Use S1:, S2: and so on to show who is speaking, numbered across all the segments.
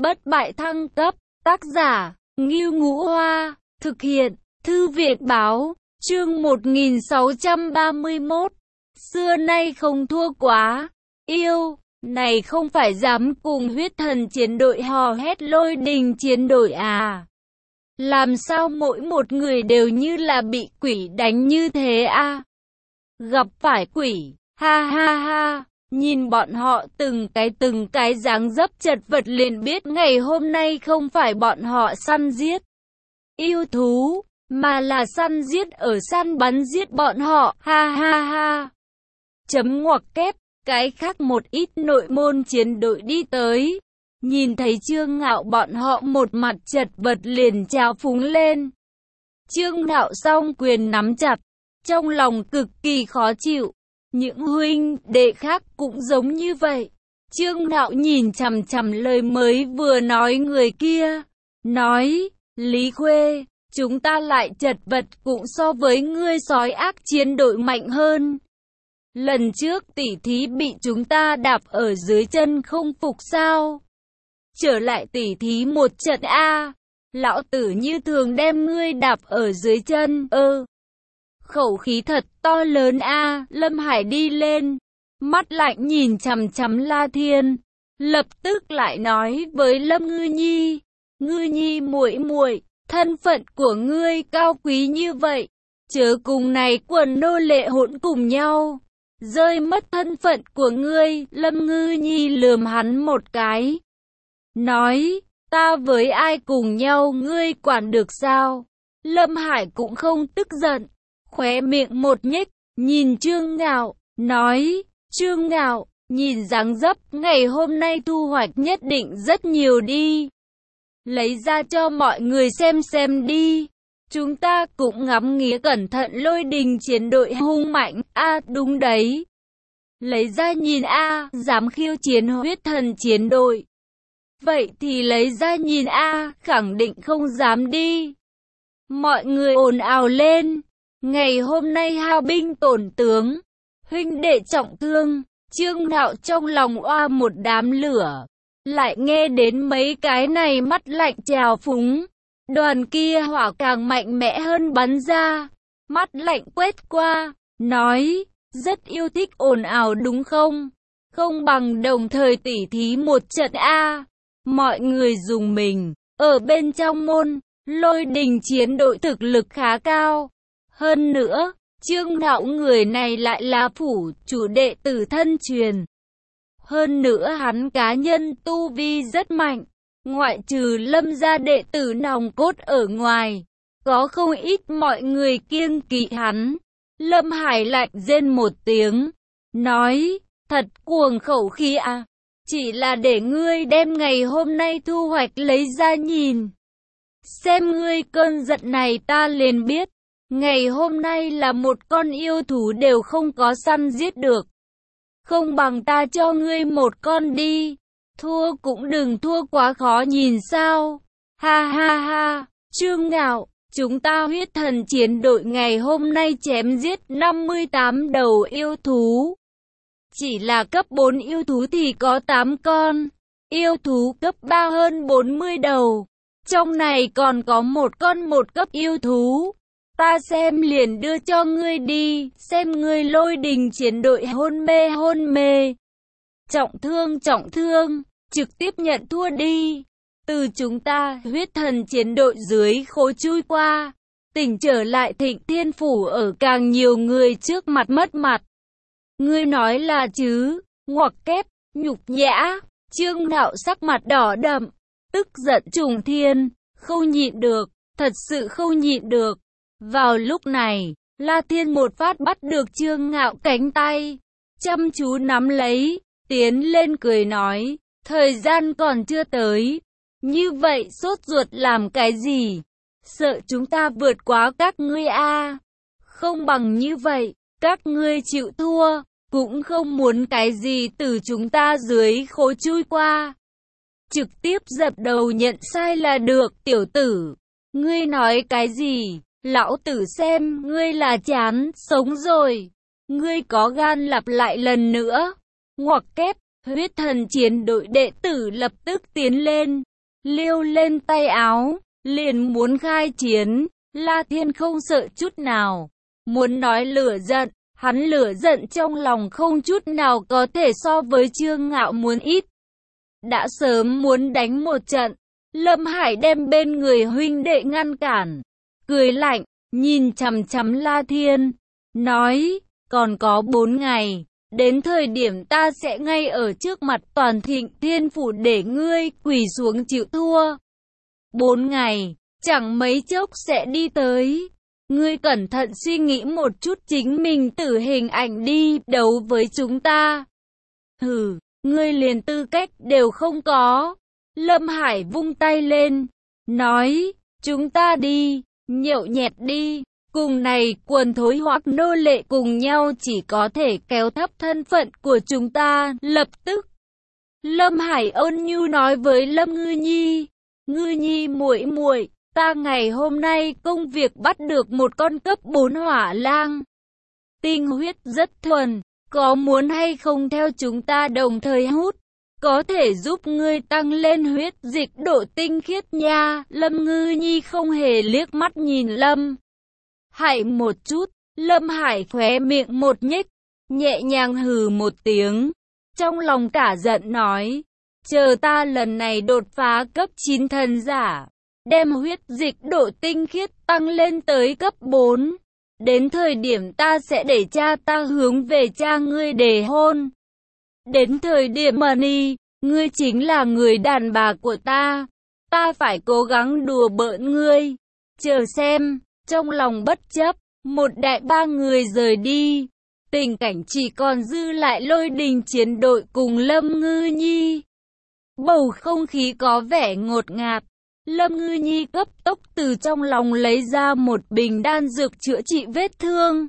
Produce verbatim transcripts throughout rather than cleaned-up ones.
S1: bất bại thăng cấp, tác giả, Ngưu Ngũ Hoa, thực hiện, Thư viện Báo, chương một nghìn sáu trăm ba mươi mốt, xưa nay không thua quá, yêu, này không phải dám cùng huyết thần chiến đội hò hét lôi đình chiến đội à? Làm sao mỗi một người đều như là bị quỷ đánh như thế à? Gặp phải quỷ, ha ha ha. Nhìn bọn họ từng cái từng cái dáng dấp chật vật liền biết ngày hôm nay không phải bọn họ săn giết yêu thú, mà là săn giết ở săn bắn giết bọn họ, ha ha ha. Chấm ngoặc kép, cái khác một ít nội môn chiến đội đi tới, nhìn thấy Trương Ngạo bọn họ một mặt chật vật liền trào phúng lên. Trương Ngạo song quyền nắm chặt, trong lòng cực kỳ khó chịu. Những huynh đệ khác cũng giống như vậy. Trương Ngạo nhìn chằm chằm lời mới vừa nói người kia, nói, Lý Khuê, chúng ta lại chật vật cũng so với ngươi sói ác chiến đội mạnh hơn. Lần trước tỉ thí bị chúng ta đạp ở dưới chân không phục sao? Trở lại tỉ thí một trận a, lão tử như thường đem ngươi đạp ở dưới chân, ơ. Khẩu khí thật to lớn a. Lâm Hải đi lên, mắt lạnh nhìn chằm chằm La Thiên, lập tức lại nói với Lâm Ngư Nhi, Ngư Nhi muội muội, thân phận của ngươi cao quý như vậy, chớ cùng này quần nô lệ hỗn cùng nhau, rơi mất thân phận của ngươi. Lâm Ngư Nhi lườm hắn một cái, nói, ta với ai cùng nhau ngươi quản được sao? Lâm Hải cũng không tức giận, khóe miệng một nhếch, nhìn Trương Ngạo, nói, Trương Ngạo, nhìn dáng dấp, ngày hôm nay thu hoạch nhất định rất nhiều đi. Lấy ra cho mọi người xem xem đi. Chúng ta cũng ngắm nghía cẩn thận lôi đình chiến đội hung mạnh, a à, đúng đấy. Lấy ra nhìn a, à, dám khiêu chiến huyết thần chiến đội. Vậy thì lấy ra nhìn a, à, khẳng định không dám đi. Mọi người ồn ào lên. Ngày hôm nay hao binh tổn tướng, huynh đệ trọng thương, Trương Ngạo trong lòng oa một đám lửa, lại nghe đến mấy cái này mắt lạnh trào phúng, đoàn kia hỏa càng mạnh mẽ hơn bắn ra, mắt lạnh quét qua, nói, rất yêu thích ồn ào đúng không? Không bằng đồng thời tỉ thí một trận a. Mọi người dùng mình, ở bên trong môn, lôi đình chiến đội thực lực khá cao. Hơn nữa, Trương Ngạo người này lại là phủ chủ đệ tử thân truyền. Hơn nữa hắn cá nhân tu vi rất mạnh, ngoại trừ Lâm gia đệ tử nòng cốt ở ngoài, có không ít mọi người kiêng kỵ hắn. Lâm Hải lạnh rên một tiếng, nói, thật cuồng khẩu khí à, chỉ là để ngươi đem ngày hôm nay thu hoạch lấy ra nhìn. Xem ngươi cơn giận này ta liền biết. Ngày hôm nay là một con yêu thú đều không có săn giết được. Không bằng ta cho ngươi một con đi. Thua cũng đừng thua quá khó nhìn sao. Ha ha ha, Trương Ngạo, chúng ta huyết thần chiến đội ngày hôm nay chém giết năm mươi tám đầu yêu thú. Chỉ là cấp bốn yêu thú thì có tám con. Yêu thú cấp ba hơn bốn mươi đầu. Trong này còn có một con một cấp yêu thú. Ta xem liền đưa cho ngươi đi, xem ngươi lôi đình chiến đội hôn mê hôn mê. Trọng thương trọng thương, trực tiếp nhận thua đi. Từ chúng ta huyết thần chiến đội dưới khố chui qua, tỉnh trở lại Thịnh Thiên Phủ ở càng nhiều người trước mặt mất mặt. Ngươi nói là chứ, ngoặc kép, nhục nhã. Trương Ngạo sắc mặt đỏ đậm, tức giận trùng thiên, không nhịn được, thật sự không nhịn được. Vào lúc này, La Thiên một phát bắt được Trương Ngạo cánh tay, chăm chú nắm lấy, tiến lên cười nói, thời gian còn chưa tới, như vậy sốt ruột làm cái gì, sợ chúng ta vượt quá các ngươi a à. Không bằng như vậy, các ngươi chịu thua, cũng không muốn cái gì từ chúng ta dưới khố chui qua. Trực tiếp dập đầu nhận sai là được, tiểu tử, ngươi nói cái gì? Lão tử xem ngươi là chán sống rồi. Ngươi có gan lặp lại lần nữa. Ngoặc kép, huyết thần chiến đội đệ tử lập tức tiến lên, liêu lên tay áo, liền muốn khai chiến. La Thiên không sợ chút nào, muốn nói lửa giận, hắn lửa giận trong lòng không chút nào có thể so với Trương Ngạo muốn ít. Đã sớm muốn đánh một trận, Lâm Hải đem bên người huynh đệ ngăn cản, cười lạnh, nhìn chằm chằm La Thiên, nói, còn có bốn ngày, đến thời điểm ta sẽ ngay ở trước mặt toàn Thịnh Thiên Phủ để ngươi quỳ xuống chịu thua. Bốn ngày, chẳng mấy chốc sẽ đi tới. Ngươi cẩn thận suy nghĩ một chút chính mình tử hình ảnh đi đấu với chúng ta. Hừ, ngươi liền tư cách đều không có. Lâm Hải vung tay lên, nói, chúng ta đi, nhậu nhẹt đi. Cùng này quần thối hoặc nô lệ cùng nhau chỉ có thể kéo thấp thân phận của chúng ta. Lập tức, Lâm Hải ôn nhu nói với Lâm Ngư Nhi, Ngư Nhi muội muội, ta ngày hôm nay công việc bắt được một con cấp bốn hỏa lang. Tinh huyết rất thuần, có muốn hay không theo chúng ta đồng thời hút? Có thể giúp ngươi tăng lên huyết dịch độ tinh khiết nha. Lâm Ngư Nhi không hề liếc mắt nhìn Lâm Hải một chút. Lâm Hải khóe miệng một nhếch, nhẹ nhàng hừ một tiếng, trong lòng cả giận nói, chờ ta lần này đột phá cấp chín thần giả, đem huyết dịch độ tinh khiết tăng lên tới cấp bốn. Đến thời điểm ta sẽ để cha ta hướng về cha ngươi để hôn. Đến thời điểm mà ni, ngươi chính là người đàn bà của ta. Ta phải cố gắng đùa bỡn ngươi. Chờ xem, trong lòng bất chấp, một đại ba người rời đi. Tình cảnh chỉ còn dư lại Lôi Đình chiến đội cùng Lâm Ngư Nhi. Bầu không khí có vẻ ngột ngạt. Lâm Ngư Nhi cấp tốc từ trong lòng lấy ra một bình đan dược chữa trị vết thương,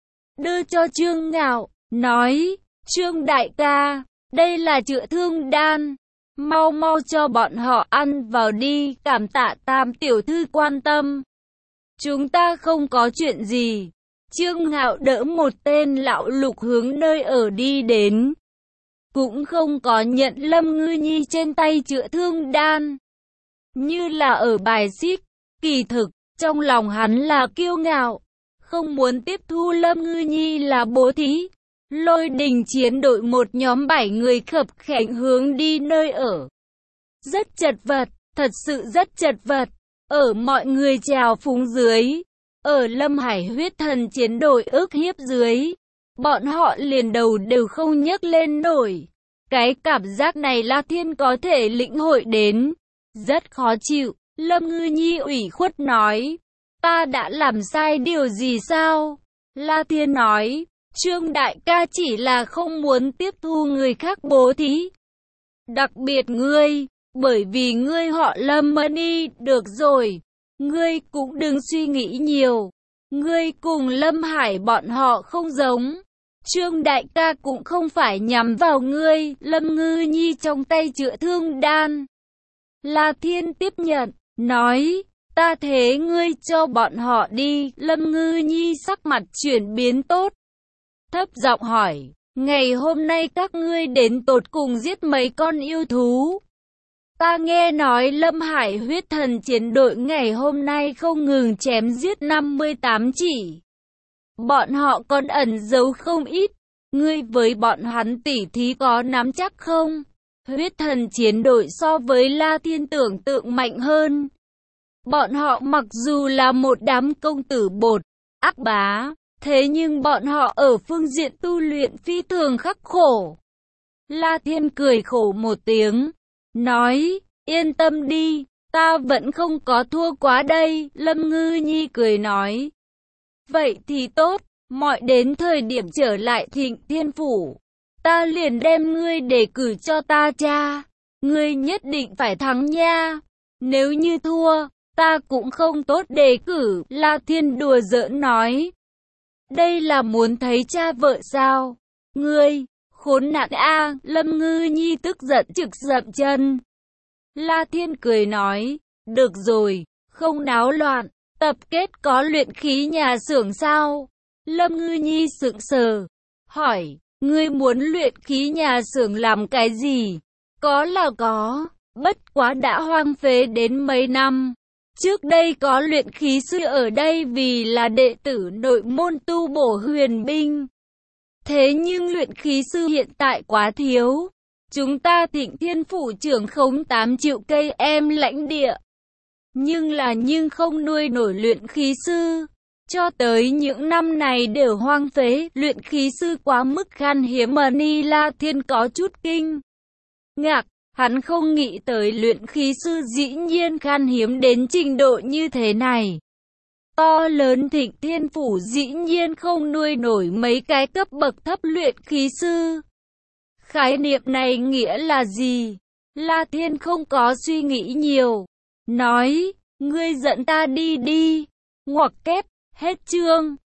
S1: đưa cho Trương Ngạo, nói, Trương đại ca, đây là chữa thương đan, mau mau cho bọn họ ăn vào đi, cảm tạ Tam tiểu thư quan tâm. Chúng ta không có chuyện gì. Trương Ngạo đỡ một tên lão lục hướng nơi ở đi đến, cũng không có nhận Lâm Ngư Nhi trên tay chữa thương đan, như là ở bài xích. Kỳ thực, trong lòng hắn là kiêu ngạo, không muốn tiếp thu Lâm Ngư Nhi là bố thí. Lôi Đình chiến đội một nhóm bảy người khập khểnh hướng đi nơi ở. Rất chật vật, thật sự rất chật vật. Ở mọi người trào phúng dưới, ở Lâm Hải huyết thần chiến đội ức hiếp dưới, bọn họ liền đầu đều không nhấc lên nổi. Cái cảm giác này La Thiên có thể lĩnh hội đến. Rất khó chịu. Lâm Ngư Nhi ủy khuất nói, ta đã làm sai điều gì sao? La Thiên nói, Trương đại ca chỉ là không muốn tiếp thu người khác bố thí. Đặc biệt ngươi, bởi vì ngươi họ Lâm Mani, được rồi. Ngươi cũng đừng suy nghĩ nhiều. Ngươi cùng Lâm Hải bọn họ không giống. Trương đại ca cũng không phải nhắm vào ngươi. Lâm Ngư Nhi trong tay chữa thương đan. La Thiên tiếp nhận, nói, ta thế ngươi cho bọn họ đi. Lâm Ngư Nhi sắc mặt chuyển biến tốt, thấp giọng hỏi, ngày hôm nay các ngươi đến tột cùng giết mấy con yêu thú? Ta nghe nói Lâm Hải huyết thần chiến đội ngày hôm nay không ngừng chém giết năm mươi tám chỉ. Bọn họ còn ẩn giấu không ít. Ngươi với bọn hắn tỉ thí có nắm chắc không? Huyết thần chiến đội so với La Thiên tưởng tượng mạnh hơn. Bọn họ mặc dù là một đám công tử bột, ác bá, thế nhưng bọn họ ở phương diện tu luyện phi thường khắc khổ. La Thiên cười khổ một tiếng, nói, yên tâm đi, ta vẫn không có thua quá đây. Lâm Ngư Nhi cười nói, vậy thì tốt, mọi đến thời điểm trở lại Thịnh Thiên Phủ, ta liền đem ngươi đề cử cho ta cha. Ngươi nhất định phải thắng nha. Nếu như thua, ta cũng không tốt đề cử. La Thiên đùa giỡn nói. Đây là muốn thấy cha vợ sao? Ngươi, khốn nạn a! Lâm Ngư Nhi tức giận trực dậm chân. La Thiên cười nói, được rồi, không náo loạn, tập kết có luyện khí nhà xưởng sao? Lâm Ngư Nhi sững sờ, hỏi, ngươi muốn luyện khí nhà xưởng làm cái gì? Có là có, Bất quá đã hoang phế đến mấy năm. Trước đây có luyện khí sư ở đây vì là đệ tử nội môn tu bổ huyền binh. Thế nhưng luyện khí sư hiện tại quá thiếu. Chúng ta Thịnh Thiên phủ trưởng khống tám triệu cây em lãnh địa. Nhưng là nhưng không nuôi nổi luyện khí sư. Cho tới những năm này đều hoang phế, luyện khí sư quá mức khan hiếm mà Ni La Thiên có chút kinh ngạc. Hắn không nghĩ tới luyện khí sư dĩ nhiên khan hiếm đến trình độ như thế này. To lớn Thịnh Thiên phủ dĩ nhiên không nuôi nổi mấy cái cấp bậc thấp luyện khí sư. Khái niệm này nghĩa là gì? La Thiên không có suy nghĩ nhiều. Nói, ngươi dẫn ta đi đi. Ngoặc kép, hết chương.